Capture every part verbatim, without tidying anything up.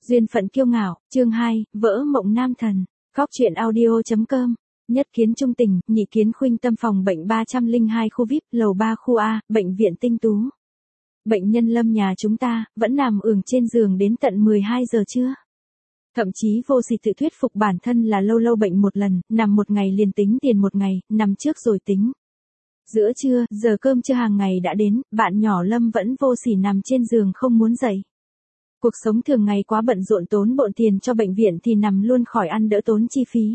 Duyên phận kiêu ngạo, chương hai, vỡ mộng nam thần. Góc truyện audio.com. Nhất kiến trung tình, nhị kiến khuynh tâm phòng bệnh ba không hai khu vi ai pi, lầu ba khu A, bệnh viện Tinh Tú. Bệnh nhân Lâm nhà chúng ta, vẫn nằm ườn trên giường đến tận mười hai giờ trưa. Thậm chí vô sỉ tự thuyết phục bản thân là lâu lâu bệnh một lần, nằm một ngày liền tính tiền một ngày, nằm trước rồi tính. Giữa trưa, giờ cơm trưa hàng ngày đã đến, bạn nhỏ Lâm vẫn vô sỉ nằm trên giường không muốn dậy. Cuộc sống thường ngày quá bận rộn tốn bộn tiền cho bệnh viện thì nằm luôn khỏi ăn đỡ tốn chi phí.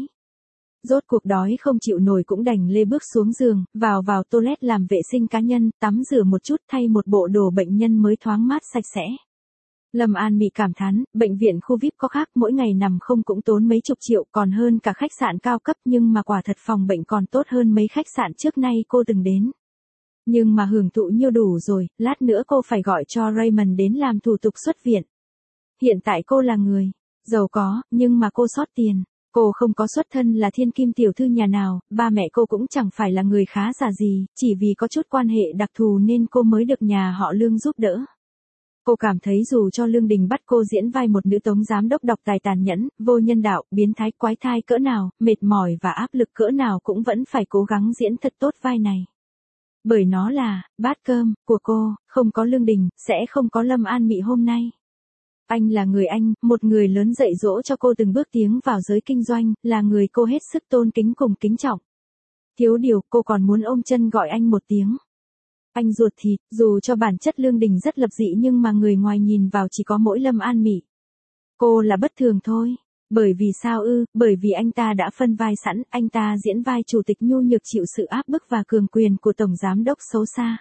Rốt cuộc đói không chịu nổi cũng đành lê bước xuống giường, vào vào toilet làm vệ sinh cá nhân, tắm rửa một chút thay một bộ đồ bệnh nhân mới thoáng mát sạch sẽ. Lâm An Mị cảm thán, bệnh viện khu vi ai pi có khác, mỗi ngày nằm không cũng tốn mấy chục triệu, còn hơn cả khách sạn cao cấp, nhưng mà quả thật phòng bệnh còn tốt hơn mấy khách sạn trước nay cô từng đến. Nhưng mà hưởng thụ nhiêu đủ rồi, lát nữa cô phải gọi cho Raymond đến làm thủ tục xuất viện. Hiện tại cô là người giàu có, nhưng mà cô sót tiền. Cô không có xuất thân là thiên kim tiểu thư nhà nào, ba mẹ cô cũng chẳng phải là người khá giả gì, chỉ vì có chút quan hệ đặc thù nên cô mới được nhà họ Lương giúp đỡ. Cô cảm thấy dù cho Lương Đình bắt cô diễn vai một nữ tống giám đốc độc tài tàn nhẫn, vô nhân đạo, biến thái quái thai cỡ nào, mệt mỏi và áp lực cỡ nào cũng vẫn phải cố gắng diễn thật tốt vai này. Bởi nó là bát cơm của cô, không có Lương Đình, sẽ không có Lâm An Mị hôm nay. Anh là người anh, một người lớn dạy dỗ cho cô từng bước tiến vào giới kinh doanh, là người cô hết sức tôn kính cùng kính trọng. Thiếu điều, cô còn muốn ôm chân gọi anh một tiếng. Anh ruột thịt, dù cho bản chất Lương Đình rất lập dị nhưng mà người ngoài nhìn vào chỉ có mỗi Lâm An Mị. Cô là bất thường thôi. Bởi vì sao ư, bởi vì anh ta đã phân vai sẵn, anh ta diễn vai chủ tịch nhu nhược chịu sự áp bức và cường quyền của tổng giám đốc xấu xa.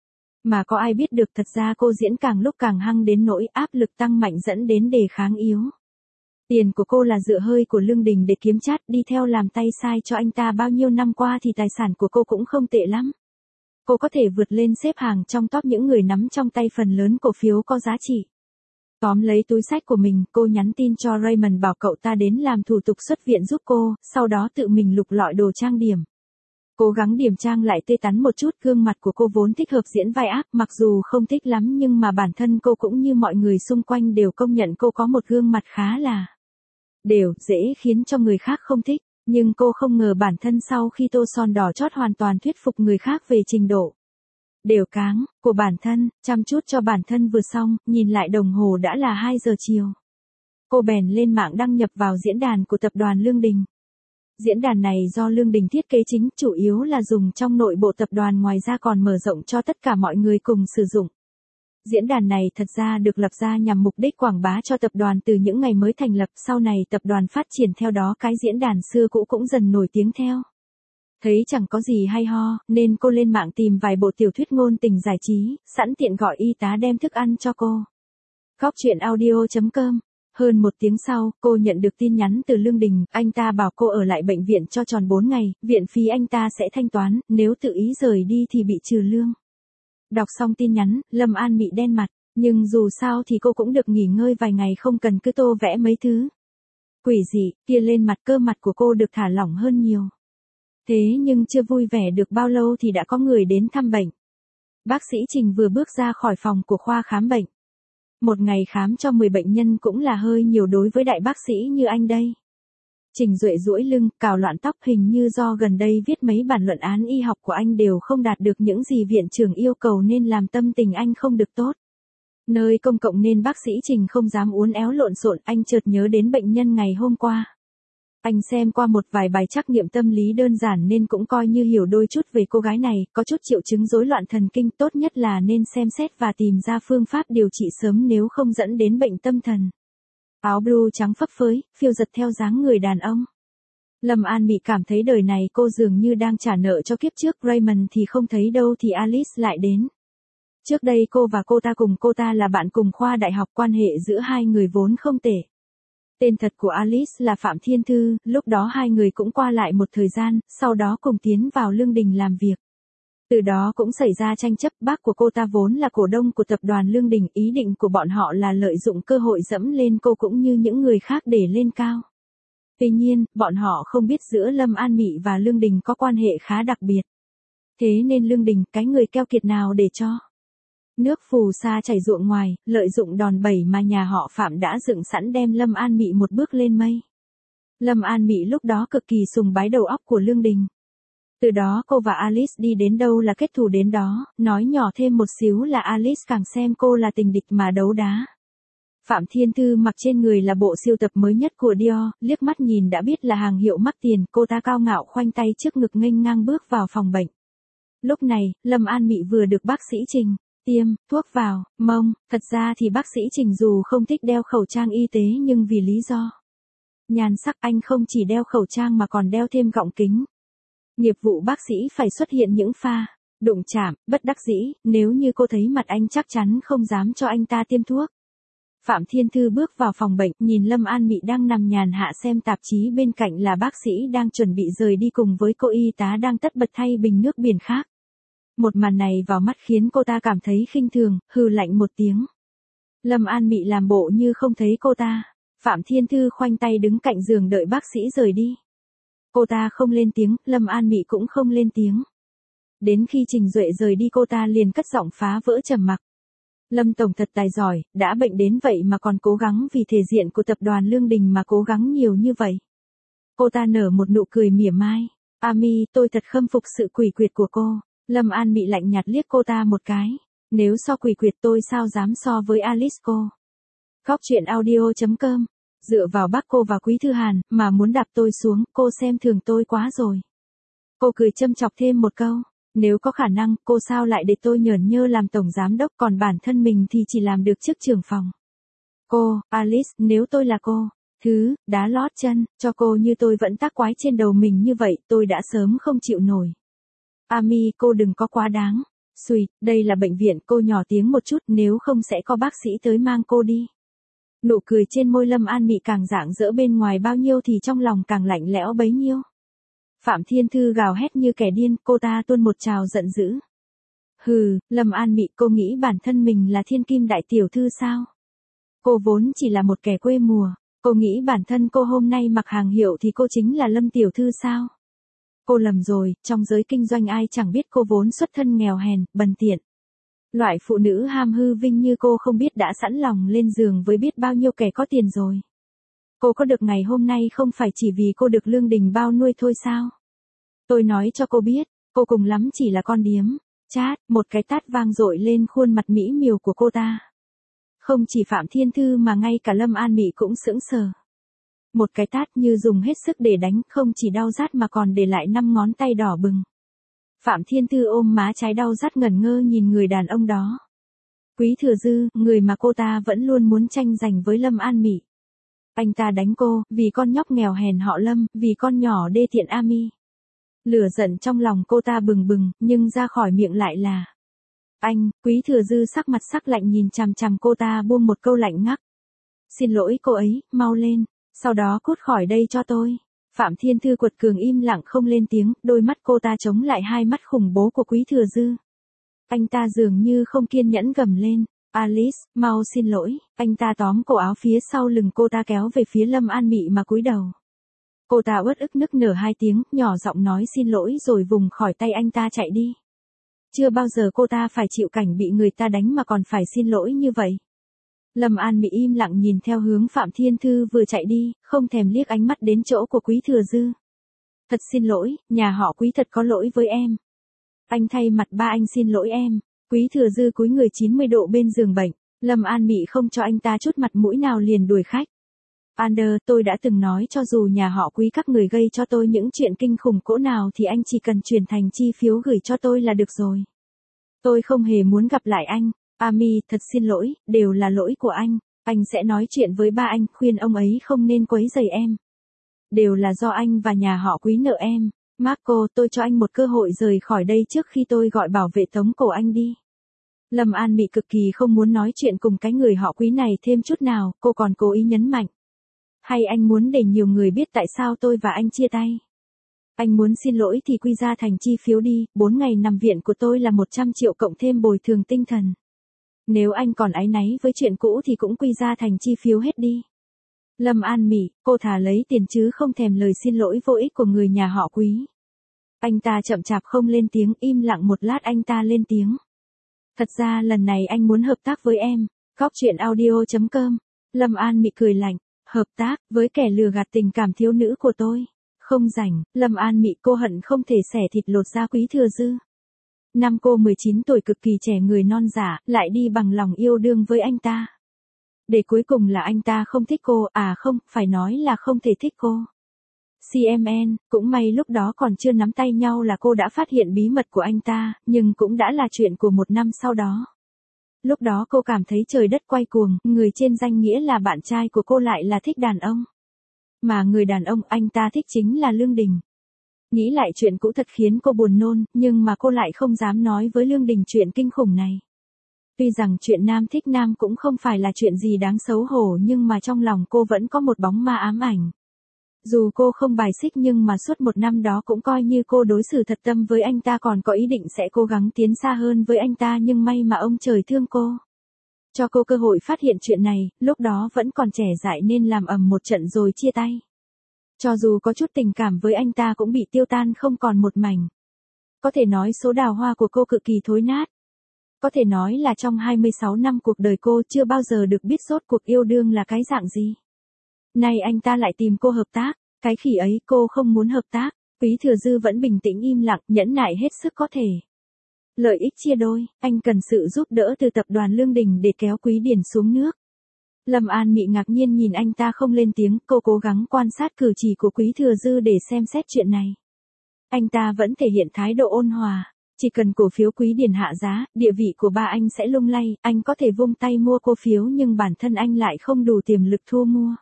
Mà có ai biết được thật ra cô diễn càng lúc càng hăng đến nỗi áp lực tăng mạnh dẫn đến đề kháng yếu. Tiền của cô là dựa hơi của Lương Đình để kiếm chát, đi theo làm tay sai cho anh ta bao nhiêu năm qua thì tài sản của cô cũng không tệ lắm. Cô có thể vượt lên xếp hàng trong top những người nắm trong tay phần lớn cổ phiếu có giá trị. Tóm lấy túi xách của mình, cô nhắn tin cho Raymond bảo cậu ta đến làm thủ tục xuất viện giúp cô, sau đó tự mình lục lọi đồ trang điểm. Cố gắng điểm trang lại tươi tắn một chút, gương mặt của cô vốn thích hợp diễn vai ác, mặc dù không thích lắm nhưng mà bản thân cô cũng như mọi người xung quanh đều công nhận cô có một gương mặt khá là đều, dễ khiến cho người khác không thích, nhưng cô không ngờ bản thân sau khi tô son đỏ chót hoàn toàn thuyết phục người khác về trình độ đều cáng của bản thân, chăm chút cho bản thân vừa xong, nhìn lại đồng hồ đã là hai giờ chiều. Cô bèn lên mạng đăng nhập vào diễn đàn của tập đoàn Lương Đình. Diễn đàn này do Lương Đình thiết kế chính, chủ yếu là dùng trong nội bộ tập đoàn, ngoài ra còn mở rộng cho tất cả mọi người cùng sử dụng. Diễn đàn này thật ra được lập ra nhằm mục đích quảng bá cho tập đoàn từ những ngày mới thành lập, sau này tập đoàn phát triển theo đó, cái diễn đàn xưa cũ cũng dần nổi tiếng theo. Thấy chẳng có gì hay ho, nên cô lên mạng tìm vài bộ tiểu thuyết ngôn tình giải trí, sẵn tiện gọi y tá đem thức ăn cho cô. Góc truyện audio.com. Hơn một tiếng sau, cô nhận được tin nhắn từ Lương Đình, anh ta bảo cô ở lại bệnh viện cho tròn bốn ngày, viện phí anh ta sẽ thanh toán, nếu tự ý rời đi thì bị trừ lương. Đọc xong tin nhắn, Lâm An Mị đen mặt, nhưng dù sao thì cô cũng được nghỉ ngơi vài ngày, không cần cứ tô vẽ mấy thứ quỷ dị kia lên mặt, cơ mặt của cô được thả lỏng hơn nhiều. Thế nhưng chưa vui vẻ được bao lâu thì đã có người đến thăm bệnh. Bác sĩ Trình vừa bước ra khỏi phòng của khoa khám bệnh. Một ngày khám cho mười bệnh nhân cũng là hơi nhiều đối với đại bác sĩ như anh đây. Trình duỗi duỗi lưng, cào loạn tóc, hình như do gần đây viết mấy bản luận án y học của anh đều không đạt được những gì viện trưởng yêu cầu nên làm tâm tình anh không được tốt. Nơi công cộng nên bác sĩ Trình không dám uốn éo lộn xộn, anh chợt nhớ đến bệnh nhân ngày hôm qua. Anh xem qua một vài bài trắc nghiệm tâm lý đơn giản nên cũng coi như hiểu đôi chút về cô gái này, có chút triệu chứng rối loạn thần kinh, tốt nhất là nên xem xét và tìm ra phương pháp điều trị sớm nếu không dẫn đến bệnh tâm thần. Áo blue trắng phấp phới, phiêu giật theo dáng người đàn ông. Lâm An Mị cảm thấy đời này cô dường như đang trả nợ cho kiếp trước, Raymond thì không thấy đâu thì Alice lại đến. Trước đây cô và cô ta cùng cô ta là bạn cùng khoa đại học, quan hệ giữa hai người vốn không tệ. Tên thật của Alice là Phạm Thiên Thư, lúc đó hai người cũng qua lại một thời gian, sau đó cùng tiến vào Lương Đình làm việc. Từ đó cũng xảy ra tranh chấp, bác của cô ta vốn là cổ đông của tập đoàn Lương Đình, ý định của bọn họ là lợi dụng cơ hội dẫm lên cô cũng như những người khác để lên cao. Tuy nhiên, bọn họ không biết giữa Lâm An Mị và Lương Đình có quan hệ khá đặc biệt. Thế nên Lương Đình, cái người keo kiệt nào để cho Nước phù sa chảy ruộng ngoài, lợi dụng đòn bẩy mà nhà họ Phạm đã dựng sẵn đem Lâm An Mị một bước lên mây. Lâm An Mị lúc đó cực kỳ sùng bái đầu óc của Lương Đình. Từ đó cô và Alice đi đến đâu là kết thù đến đó, nói nhỏ thêm một xíu là Alice càng xem cô là tình địch mà đấu đá. Phạm Thiên Thư mặc trên người là bộ siêu tập mới nhất của Dior, liếc mắt nhìn đã biết là hàng hiệu mắc tiền, cô ta cao ngạo khoanh tay trước ngực nghênh ngang bước vào phòng bệnh. Lúc này, Lâm An Mị vừa được bác sĩ Trình tiêm thuốc vào mông, thật ra thì bác sĩ Trình dù không thích đeo khẩu trang y tế nhưng vì lý do nhan sắc anh không chỉ đeo khẩu trang mà còn đeo thêm gọng kính. Nghiệp vụ bác sĩ phải xuất hiện những pha đụng chạm, bất đắc dĩ, nếu như cô thấy mặt anh chắc chắn không dám cho anh ta tiêm thuốc. Phạm Thiên Thư bước vào phòng bệnh, nhìn Lâm An Mị đang nằm nhàn hạ xem tạp chí, bên cạnh là bác sĩ đang chuẩn bị rời đi cùng với cô y tá đang tất bật thay bình nước biển khác. Một màn này vào mắt khiến cô ta cảm thấy khinh thường, hừ lạnh một tiếng. Lâm An Mị làm bộ như không thấy cô ta. Phạm Thiên Thư khoanh tay đứng cạnh giường đợi bác sĩ rời đi. Cô ta không lên tiếng, Lâm An Mị cũng không lên tiếng. Đến khi Trình Duệ rời đi cô ta liền cất giọng phá vỡ trầm mặc. Lâm Tổng thật tài giỏi, đã bệnh đến vậy mà còn cố gắng vì thể diện của tập đoàn Lương Đình mà cố gắng nhiều như vậy. Cô ta nở một nụ cười mỉa mai. Ami, tôi thật khâm phục sự quỷ quyệt của cô. Lâm An Mị lạnh nhạt liếc cô ta một cái. Nếu so quỷ quyệt tôi sao dám so với Alice cô. Góc truyện audio chấm com. Dựa vào bác cô và Quý Thư Hàn, mà muốn đạp tôi xuống, cô xem thường tôi quá rồi. Cô cười châm chọc thêm một câu. Nếu có khả năng, cô sao lại để tôi nhởn nhơ làm tổng giám đốc, còn bản thân mình thì chỉ làm được chức trưởng phòng. Cô, Alice, nếu tôi là cô, thứ, đá lót chân, cho cô như tôi vẫn tác quái trên đầu mình như vậy, tôi đã sớm không chịu nổi. Ami, cô đừng có quá đáng. Xùi, đây là bệnh viện, cô nhỏ tiếng một chút, nếu không sẽ có bác sĩ tới mang cô đi. Nụ cười trên môi Lâm An Mị càng rạng rỡ bên ngoài bao nhiêu thì trong lòng càng lạnh lẽo bấy nhiêu. Phạm Thiên Thư gào hét như kẻ điên, cô ta tuôn một trào giận dữ. Hừ, Lâm An Mị, cô nghĩ bản thân mình là thiên kim đại tiểu thư sao? Cô vốn chỉ là một kẻ quê mùa, cô nghĩ bản thân cô hôm nay mặc hàng hiệu thì cô chính là Lâm tiểu thư sao? Cô lầm rồi, trong giới kinh doanh ai chẳng biết cô vốn xuất thân nghèo hèn, bần tiện. Loại phụ nữ ham hư vinh như cô không biết đã sẵn lòng lên giường với biết bao nhiêu kẻ có tiền rồi. Cô có được ngày hôm nay không phải chỉ vì cô được Lương Đình bao nuôi thôi sao? Tôi nói cho cô biết, cô cùng lắm chỉ là con điếm. Chát, một cái tát vang dội lên khuôn mặt mỹ miều của cô ta. Không chỉ Phạm Thiên Thư mà ngay cả Lâm An Mị cũng sững sờ. Một cái tát như dùng hết sức để đánh, không chỉ đau rát mà còn để lại năm ngón tay đỏ bừng. Phạm Thiên Thư ôm má trái đau rát ngẩn ngơ nhìn người đàn ông đó. Quý Thừa Dư, người mà cô ta vẫn luôn muốn tranh giành với Lâm An Mị. Anh ta đánh cô, vì con nhóc nghèo hèn họ Lâm, vì con nhỏ đê tiện Ami. Lửa giận trong lòng cô ta bừng bừng, nhưng ra khỏi miệng lại là anh. Quý Thừa Dư sắc mặt sắc lạnh nhìn chằm chằm cô ta buông một câu lạnh ngắc. Xin lỗi cô ấy, mau lên, sau đó cút khỏi đây cho tôi. Phạm Thiên Thư quật cường im lặng không lên tiếng, đôi mắt cô ta chống lại hai mắt khủng bố của Quý Thừa Dư. Anh ta dường như không kiên nhẫn gầm lên. Alice, mau xin lỗi. Anh ta tóm cổ áo phía sau lưng cô ta kéo về phía Lâm An Mị mà cúi đầu. Cô ta uất ức nức nở hai tiếng, nhỏ giọng nói xin lỗi rồi vùng khỏi tay anh ta chạy đi. Chưa bao giờ cô ta phải chịu cảnh bị người ta đánh mà còn phải xin lỗi như vậy. Lâm An Mị im lặng nhìn theo hướng Phạm Thiên Thư vừa chạy đi, không thèm liếc ánh mắt đến chỗ của Quý Thừa Dư. Thật xin lỗi, nhà họ Quý thật có lỗi với em. Anh thay mặt ba anh xin lỗi em. Quý Thừa Dư cúi người chín mươi độ bên giường bệnh. Lâm An Mị không cho anh ta chút mặt mũi nào liền đuổi khách. Ander, tôi đã từng nói cho dù nhà họ Quý các người gây cho tôi những chuyện kinh khủng cỡ nào thì anh chỉ cần chuyển thành chi phiếu gửi cho tôi là được rồi. Tôi không hề muốn gặp lại anh. Ami, thật xin lỗi, đều là lỗi của anh. Anh sẽ nói chuyện với ba anh, khuyên ông ấy không nên quấy rầy em. Đều là do anh và nhà họ Quý nợ em. Marco, tôi cho anh một cơ hội rời khỏi đây trước khi tôi gọi bảo vệ tống cổ anh đi. Lâm An Mị cực kỳ không muốn nói chuyện cùng cái người họ Quý này thêm chút nào, cô còn cố ý nhấn mạnh. Hay anh muốn để nhiều người biết tại sao tôi và anh chia tay? Anh muốn xin lỗi thì quy ra thành chi phiếu đi, bốn ngày nằm viện của tôi là một trăm triệu cộng thêm bồi thường tinh thần. Nếu anh còn áy náy với chuyện cũ thì cũng quy ra thành chi phiếu hết đi. Lâm An Mị, cô thà lấy tiền chứ không thèm lời xin lỗi vô ích của người nhà họ Quý. Anh ta chậm chạp không lên tiếng, im lặng một lát anh ta lên tiếng. Thật ra lần này anh muốn hợp tác với em. Góc chuyện audio chấm com. Lâm An Mị cười lạnh. Hợp tác với kẻ lừa gạt tình cảm thiếu nữ của tôi. Không rảnh, Lâm An Mị cô hận không thể xẻ thịt lột da Quý Thừa Dư. Năm cô mười chín tuổi cực kỳ trẻ người non dạ, lại đi bằng lòng yêu đương với anh ta. Để cuối cùng là anh ta không thích cô, à không, phải nói là không thể thích cô. xê em en, cũng may lúc đó còn chưa nắm tay nhau là cô đã phát hiện bí mật của anh ta, nhưng cũng đã là chuyện của một năm sau đó. Lúc đó cô cảm thấy trời đất quay cuồng, người trên danh nghĩa là bạn trai của cô lại là thích đàn ông. Mà người đàn ông anh ta thích chính là Lương Đình. Nghĩ lại chuyện cũ thật khiến cô buồn nôn, nhưng mà cô lại không dám nói với Lương Đình chuyện kinh khủng này. Tuy rằng chuyện nam thích nam cũng không phải là chuyện gì đáng xấu hổ nhưng mà trong lòng cô vẫn có một bóng ma ám ảnh. Dù cô không bài xích nhưng mà suốt một năm đó cũng coi như cô đối xử thật tâm với anh ta, còn có ý định sẽ cố gắng tiến xa hơn với anh ta, nhưng may mà ông trời thương cô. Cho cô cơ hội phát hiện chuyện này, lúc đó vẫn còn trẻ dại nên làm ầm một trận rồi chia tay. Cho dù có chút tình cảm với anh ta cũng bị tiêu tan không còn một mảnh. Có thể nói số đào hoa của cô cực kỳ thối nát. Có thể nói là trong hai mươi sáu năm cuộc đời cô chưa bao giờ được biết rốt cuộc yêu đương là cái dạng gì. Nay anh ta lại tìm cô hợp tác, cái khỉ ấy cô không muốn hợp tác. Quý Thừa Dư vẫn bình tĩnh im lặng, nhẫn nại hết sức có thể. Lợi ích chia đôi, anh cần sự giúp đỡ từ tập đoàn Lương Đình để kéo Quý Điển xuống nước. Lâm An Mị ngạc nhiên nhìn anh ta không lên tiếng, cô cố gắng quan sát cử chỉ của Quý Thừa Dư để xem xét chuyện này. Anh ta vẫn thể hiện thái độ ôn hòa, chỉ cần cổ phiếu Quý Điển hạ giá, địa vị của ba anh sẽ lung lay, anh có thể vung tay mua cổ phiếu nhưng bản thân anh lại không đủ tiềm lực thu mua.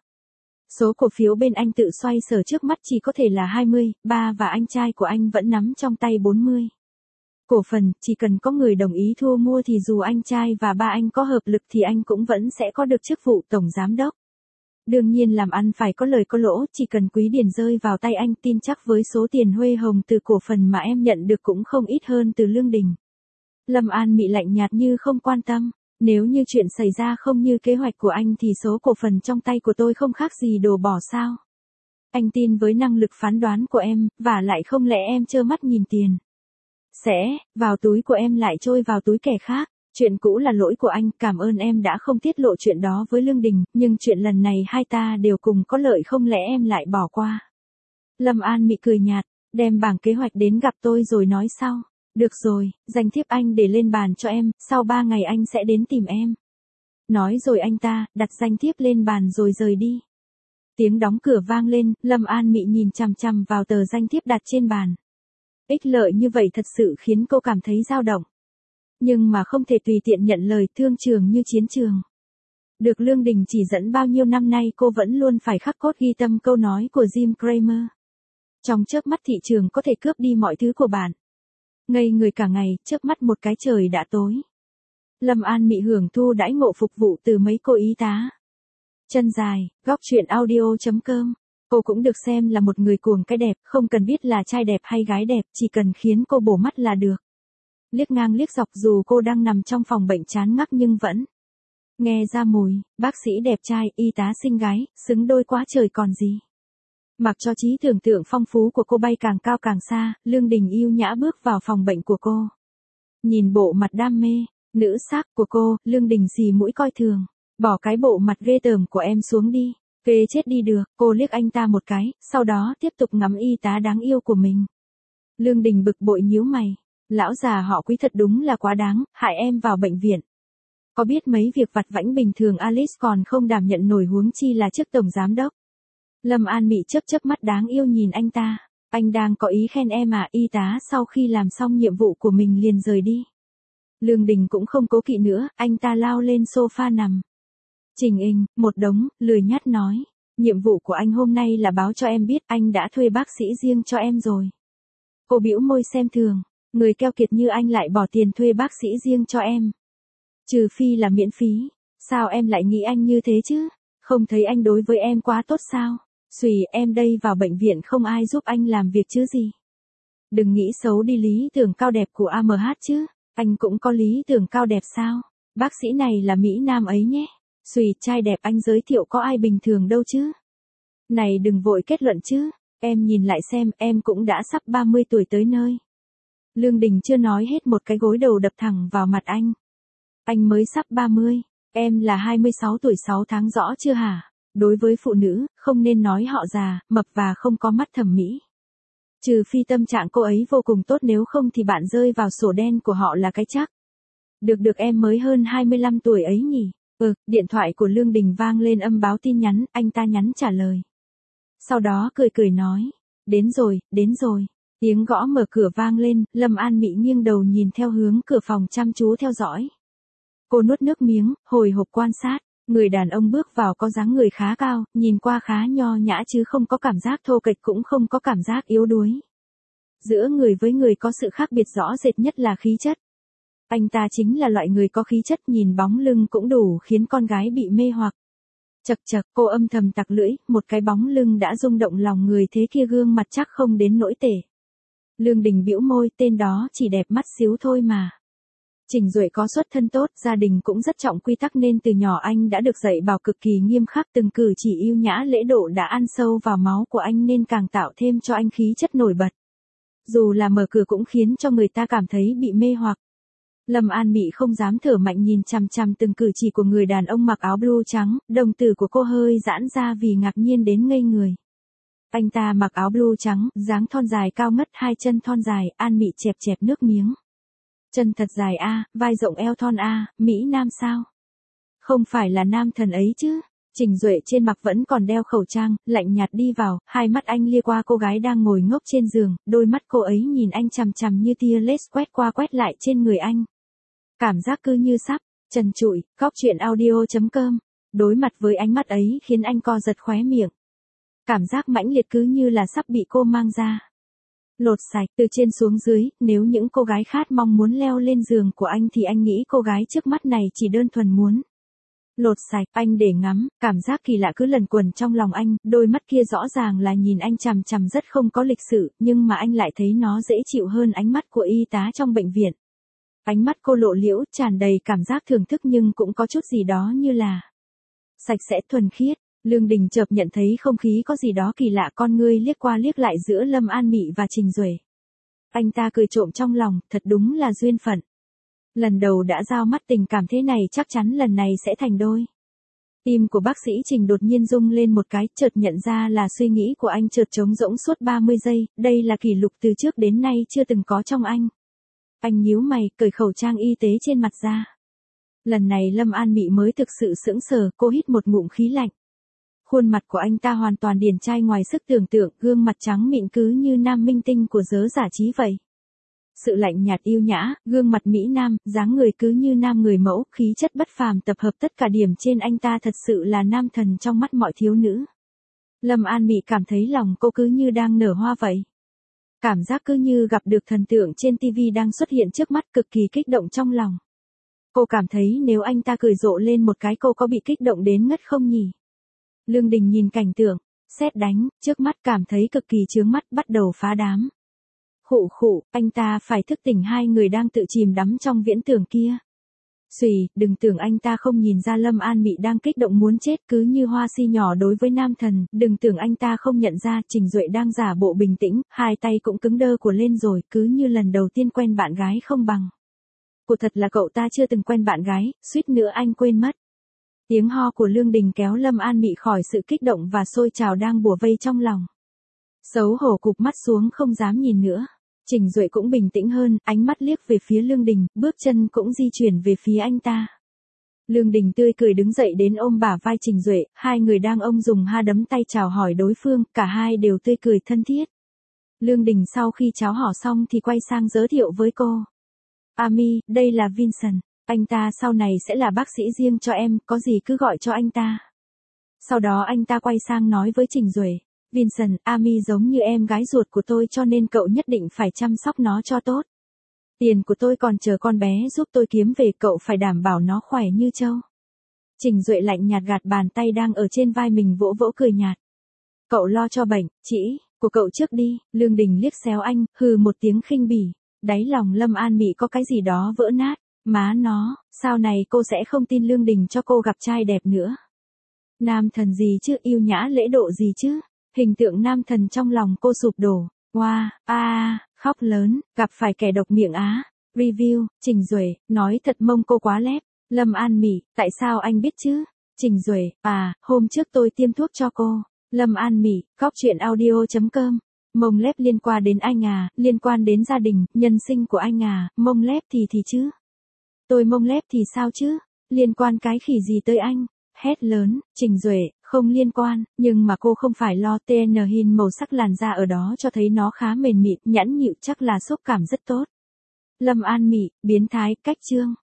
Số cổ phiếu bên anh tự xoay sở trước mắt chỉ có thể là hai mươi, ba và anh trai của anh vẫn nắm trong tay bốn mươi. Cổ phần, chỉ cần có người đồng ý thu mua thì dù anh trai và ba anh có hợp lực thì anh cũng vẫn sẽ có được chức vụ tổng giám đốc. Đương nhiên làm ăn phải có lời có lỗ, chỉ cần Quý Điển rơi vào tay anh, tin chắc với số tiền huê hồng từ cổ phần mà em nhận được cũng không ít hơn từ Lương Đình. Lâm An Mị lạnh nhạt như không quan tâm. Nếu như chuyện xảy ra không như kế hoạch của anh thì số cổ phần trong tay của tôi không khác gì đồ bỏ sao. Anh tin với năng lực phán đoán của em, và lại không lẽ em trơ mắt nhìn tiền sẽ vào túi của em lại trôi vào túi kẻ khác. Chuyện cũ là lỗi của anh, cảm ơn em đã không tiết lộ chuyện đó với Lương Đình, nhưng chuyện lần này hai ta đều cùng có lợi, không lẽ em lại bỏ qua. Lâm An Mị cười nhạt, đem bảng kế hoạch đến gặp tôi rồi nói sau. Được rồi, danh thiếp anh để lên bàn cho em, sau ba ngày anh sẽ đến tìm em. Nói rồi anh ta đặt danh thiếp lên bàn rồi rời đi. Tiếng đóng cửa vang lên, Lâm An Mị nhìn chằm chằm vào tờ danh thiếp đặt trên bàn. Ích lợi như vậy thật sự khiến cô cảm thấy dao động. Nhưng mà không thể tùy tiện nhận lời, thương trường như chiến trường. Được Lương Đình chỉ dẫn bao nhiêu năm nay cô vẫn luôn phải khắc cốt ghi tâm câu nói của Jim Cramer. Trong chớp mắt thị trường có thể cướp đi mọi thứ của bạn. Ngây người cả ngày, chớp mắt một cái trời đã tối. Lâm An Mị hưởng thu đãi ngộ phục vụ từ mấy cô y tá. Chân dài, góc chuyện audio chấm com. Cô cũng được xem là một người cuồng cái đẹp, không cần biết là trai đẹp hay gái đẹp, chỉ cần khiến cô bổ mắt là được. Liếc ngang liếc dọc dù cô đang nằm trong phòng bệnh chán ngắc nhưng vẫn nghe ra mùi, bác sĩ đẹp trai, y tá xinh gái, xứng đôi quá trời còn gì. Mặc cho trí tưởng tượng phong phú của cô bay càng cao càng xa, Lương Đình yêu nhã bước vào phòng bệnh của cô. Nhìn bộ mặt đam mê, nữ sắc của cô, Lương Đình xì mũi coi thường. Bỏ cái bộ mặt ghê tởm của em xuống đi. Ghê chết đi được, cô liếc anh ta một cái, sau đó tiếp tục ngắm y tá đáng yêu của mình. Lương Đình bực bội nhíu mày. Lão già họ Quý thật đúng là quá đáng, hại em vào bệnh viện. Có biết mấy việc vặt vãnh bình thường Alice còn không đảm nhận nổi, huống chi là chức tổng giám đốc. Lâm An Mị chớp chớp mắt đáng yêu nhìn anh ta. Anh đang có ý khen em à? Y tá sau khi làm xong nhiệm vụ của mình liền rời đi. Lương Đình cũng không cố kỵ nữa, anh ta lao lên sofa nằm. Trình Inh, một đống, lười nhát nói. Nhiệm vụ của anh hôm nay là báo cho em biết anh đã thuê bác sĩ riêng cho em rồi. Cô bĩu môi xem thường. Người keo kiệt như anh lại bỏ tiền thuê bác sĩ riêng cho em. Trừ phi là miễn phí. Sao em lại nghĩ anh như thế chứ? Không thấy anh đối với em quá tốt sao? Xùy, em đây vào bệnh viện không ai giúp anh làm việc chứ gì. Đừng nghĩ xấu đi lý tưởng cao đẹp của a em hát chứ. Anh cũng có lý tưởng cao đẹp sao? Bác sĩ này là Mỹ Nam ấy nhé. Xùy, trai đẹp anh giới thiệu có ai bình thường đâu chứ. Này đừng vội kết luận chứ. Em nhìn lại xem, em cũng đã sắp ba mươi tuổi tới nơi. Lương Đình chưa nói hết một cái gối đầu đập thẳng vào mặt anh. Anh mới sắp ba mươi, em là hai mươi sáu tuổi sáu tháng rõ chưa hả? Đối với phụ nữ, không nên nói họ già, mập và không có mắt thẩm mỹ. Trừ phi tâm trạng cô ấy vô cùng tốt, nếu không thì bạn rơi vào sổ đen của họ là cái chắc. Được được, em mới hơn hai mươi lăm tuổi ấy nhỉ? Ừ, điện thoại của Lương Đình vang lên âm báo tin nhắn, anh ta nhắn trả lời. Sau đó cười cười nói, đến rồi, đến rồi. Tiếng gõ mở cửa vang lên, Lâm An Mị nghiêng đầu nhìn theo hướng cửa phòng chăm chú theo dõi. Cô nuốt nước miếng, hồi hộp quan sát. Người đàn ông bước vào có dáng người khá cao, nhìn qua khá nho nhã chứ không có cảm giác thô kệch cũng không có cảm giác yếu đuối. Giữa người với người có sự khác biệt rõ rệt nhất là khí chất. Anh ta chính là loại người có khí chất, nhìn bóng lưng cũng đủ khiến con gái bị mê hoặc. Chật chật, cô âm thầm tặc lưỡi, một cái bóng lưng đã rung động lòng người thế kia, gương mặt chắc không đến nỗi tệ. Lương Đình bĩu môi, tên đó chỉ đẹp mắt xíu thôi mà. Trình Duệ có xuất thân tốt, gia đình cũng rất trọng quy tắc nên từ nhỏ anh đã được dạy bảo cực kỳ nghiêm khắc, từng cử chỉ yêu nhã lễ độ đã ăn sâu vào máu của anh nên càng tạo thêm cho anh khí chất nổi bật. Dù là mở cửa cũng khiến cho người ta cảm thấy bị mê hoặc. Lâm An Mị không dám thở mạnh nhìn chằm chằm từng cử chỉ của người đàn ông mặc áo blue trắng, đồng tử của cô hơi giãn ra vì ngạc nhiên đến ngây người. Anh ta mặc áo blue trắng, dáng thon dài cao ngất, hai chân thon dài, An Mị chẹp chẹp nước miếng. Chân thật dài a, vai rộng eo thon a, Mỹ Nam sao? Không phải là nam thần ấy chứ? Trình Duệ trên mặt vẫn còn đeo khẩu trang, lạnh nhạt đi vào, hai mắt anh lia qua cô gái đang ngồi ngốc trên giường, đôi mắt cô ấy nhìn anh chằm chằm như tia laser quét qua quét lại trên người anh. Cảm giác cứ như sắp, trần trụi, cóc truyện audio chấm com. Đối mặt với ánh mắt ấy khiến anh co giật khóe miệng. Cảm giác mãnh liệt cứ như là sắp bị cô mang ra. Lột sạch, từ trên xuống dưới, nếu những cô gái khát mong muốn leo lên giường của anh thì anh nghĩ cô gái trước mắt này chỉ đơn thuần muốn. Lột sạch, anh để ngắm, cảm giác kỳ lạ cứ lần quẩn trong lòng anh, đôi mắt kia rõ ràng là nhìn anh chằm chằm rất không có lịch sự, nhưng mà anh lại thấy nó dễ chịu hơn ánh mắt của y tá trong bệnh viện. Ánh mắt cô lộ liễu, tràn đầy cảm giác thưởng thức nhưng cũng có chút gì đó như là sạch sẽ thuần khiết. Lương Đình chợt nhận thấy không khí có gì đó kỳ lạ, con ngươi liếc qua liếc lại giữa Lâm An Mị và Trình Duệ. Anh ta cười trộm trong lòng, thật đúng là duyên phận. Lần đầu đã giao mắt tình cảm thế này chắc chắn lần này sẽ thành đôi. Tim của bác sĩ Trình đột nhiên rung lên một cái, chợt nhận ra là suy nghĩ của anh chợt trống rỗng suốt ba mươi giây, đây là kỷ lục từ trước đến nay chưa từng có trong anh. Anh nhíu mày, cởi khẩu trang y tế trên mặt ra. Lần này Lâm An Mị mới thực sự sững sờ, cô hít một ngụm khí lạnh. Khuôn mặt của anh ta hoàn toàn điển trai ngoài sức tưởng tượng, gương mặt trắng mịn cứ như nam minh tinh của giới giải trí vậy. Sự lạnh nhạt yêu nhã, gương mặt Mỹ Nam, dáng người cứ như nam người mẫu, khí chất bất phàm tập hợp tất cả điểm trên anh ta, thật sự là nam thần trong mắt mọi thiếu nữ. Lâm An Mị cảm thấy lòng cô cứ như đang nở hoa vậy. Cảm giác cứ như gặp được thần tượng trên ti vi đang xuất hiện trước mắt, cực kỳ kích động trong lòng. Cô cảm thấy nếu anh ta cười rộ lên một cái cô có bị kích động đến ngất không nhỉ? Lương Đình nhìn cảnh tượng, sét đánh, trước mắt cảm thấy cực kỳ chướng mắt, bắt đầu phá đám. Khụ khụ, anh ta phải thức tỉnh hai người đang tự chìm đắm trong viễn tưởng kia. Xùy, đừng tưởng anh ta không nhìn ra Lâm An Mị đang kích động muốn chết, cứ như hoa si nhỏ đối với nam thần, đừng tưởng anh ta không nhận ra Trình Duệ đang giả bộ bình tĩnh, hai tay cũng cứng đơ của lên rồi, cứ như lần đầu tiên quen bạn gái không bằng. Cô thật là cậu ta chưa từng quen bạn gái, suýt nữa anh quên mất. Tiếng ho của Lương Đình kéo Lâm An Mị khỏi sự kích động và sôi trào đang bủa vây trong lòng. Xấu hổ cụp mắt xuống không dám nhìn nữa. Trình Duệ cũng bình tĩnh hơn, ánh mắt liếc về phía Lương Đình, bước chân cũng di chuyển về phía anh ta. Lương Đình tươi cười đứng dậy đến ôm bả vai Trình Duệ, hai người đang ôm dùng ha đấm tay chào hỏi đối phương, cả hai đều tươi cười thân thiết. Lương Đình sau khi chào hỏi xong thì quay sang giới thiệu với cô. Ami, đây là Vincent, anh ta sau này sẽ là bác sĩ riêng cho em, có gì cứ gọi cho anh ta. Sau đó anh ta quay sang nói với Trình Duệ. Vincent, Ami giống như em gái ruột của tôi cho nên cậu nhất định phải chăm sóc nó cho tốt. Tiền của tôi còn chờ con bé giúp tôi kiếm về, cậu phải đảm bảo nó khỏe như trâu. Trình Duệ lạnh nhạt gạt bàn tay đang ở trên vai mình vỗ vỗ cười nhạt. Cậu lo cho bệnh, chỉ, của cậu trước đi. Lương Đình liếc xéo anh, hừ một tiếng khinh bỉ. Đáy lòng Lâm An Mị có cái gì đó vỡ nát. Má nó, sau này cô sẽ không tin Lương Đình cho cô gặp trai đẹp nữa. Nam thần gì chứ, yêu nhã lễ độ gì chứ. Hình tượng nam thần trong lòng cô sụp đổ. Wow, a, à, khóc lớn, gặp phải kẻ độc miệng á. Review, Trình Duệ, nói thật mông cô quá lép. Lâm An Mị, tại sao anh biết chứ? Trình Duệ, à, hôm trước tôi tiêm thuốc cho cô. Lâm An Mị, cóc truyện audio chấm com. Mông lép liên quan đến anh à, liên quan đến gia đình, nhân sinh của anh à, mông lép thì thì chứ. Tôi mông lép thì sao chứ? Liên quan cái khỉ gì tới anh? Hét lớn, Trình Duệ, không liên quan, nhưng mà cô không phải lo. tê en hin màu sắc làn da ở đó cho thấy nó khá mềm mịn, nhẵn nhịu, chắc là xúc cảm rất tốt. Lâm An Mị, biến thái, cách chương.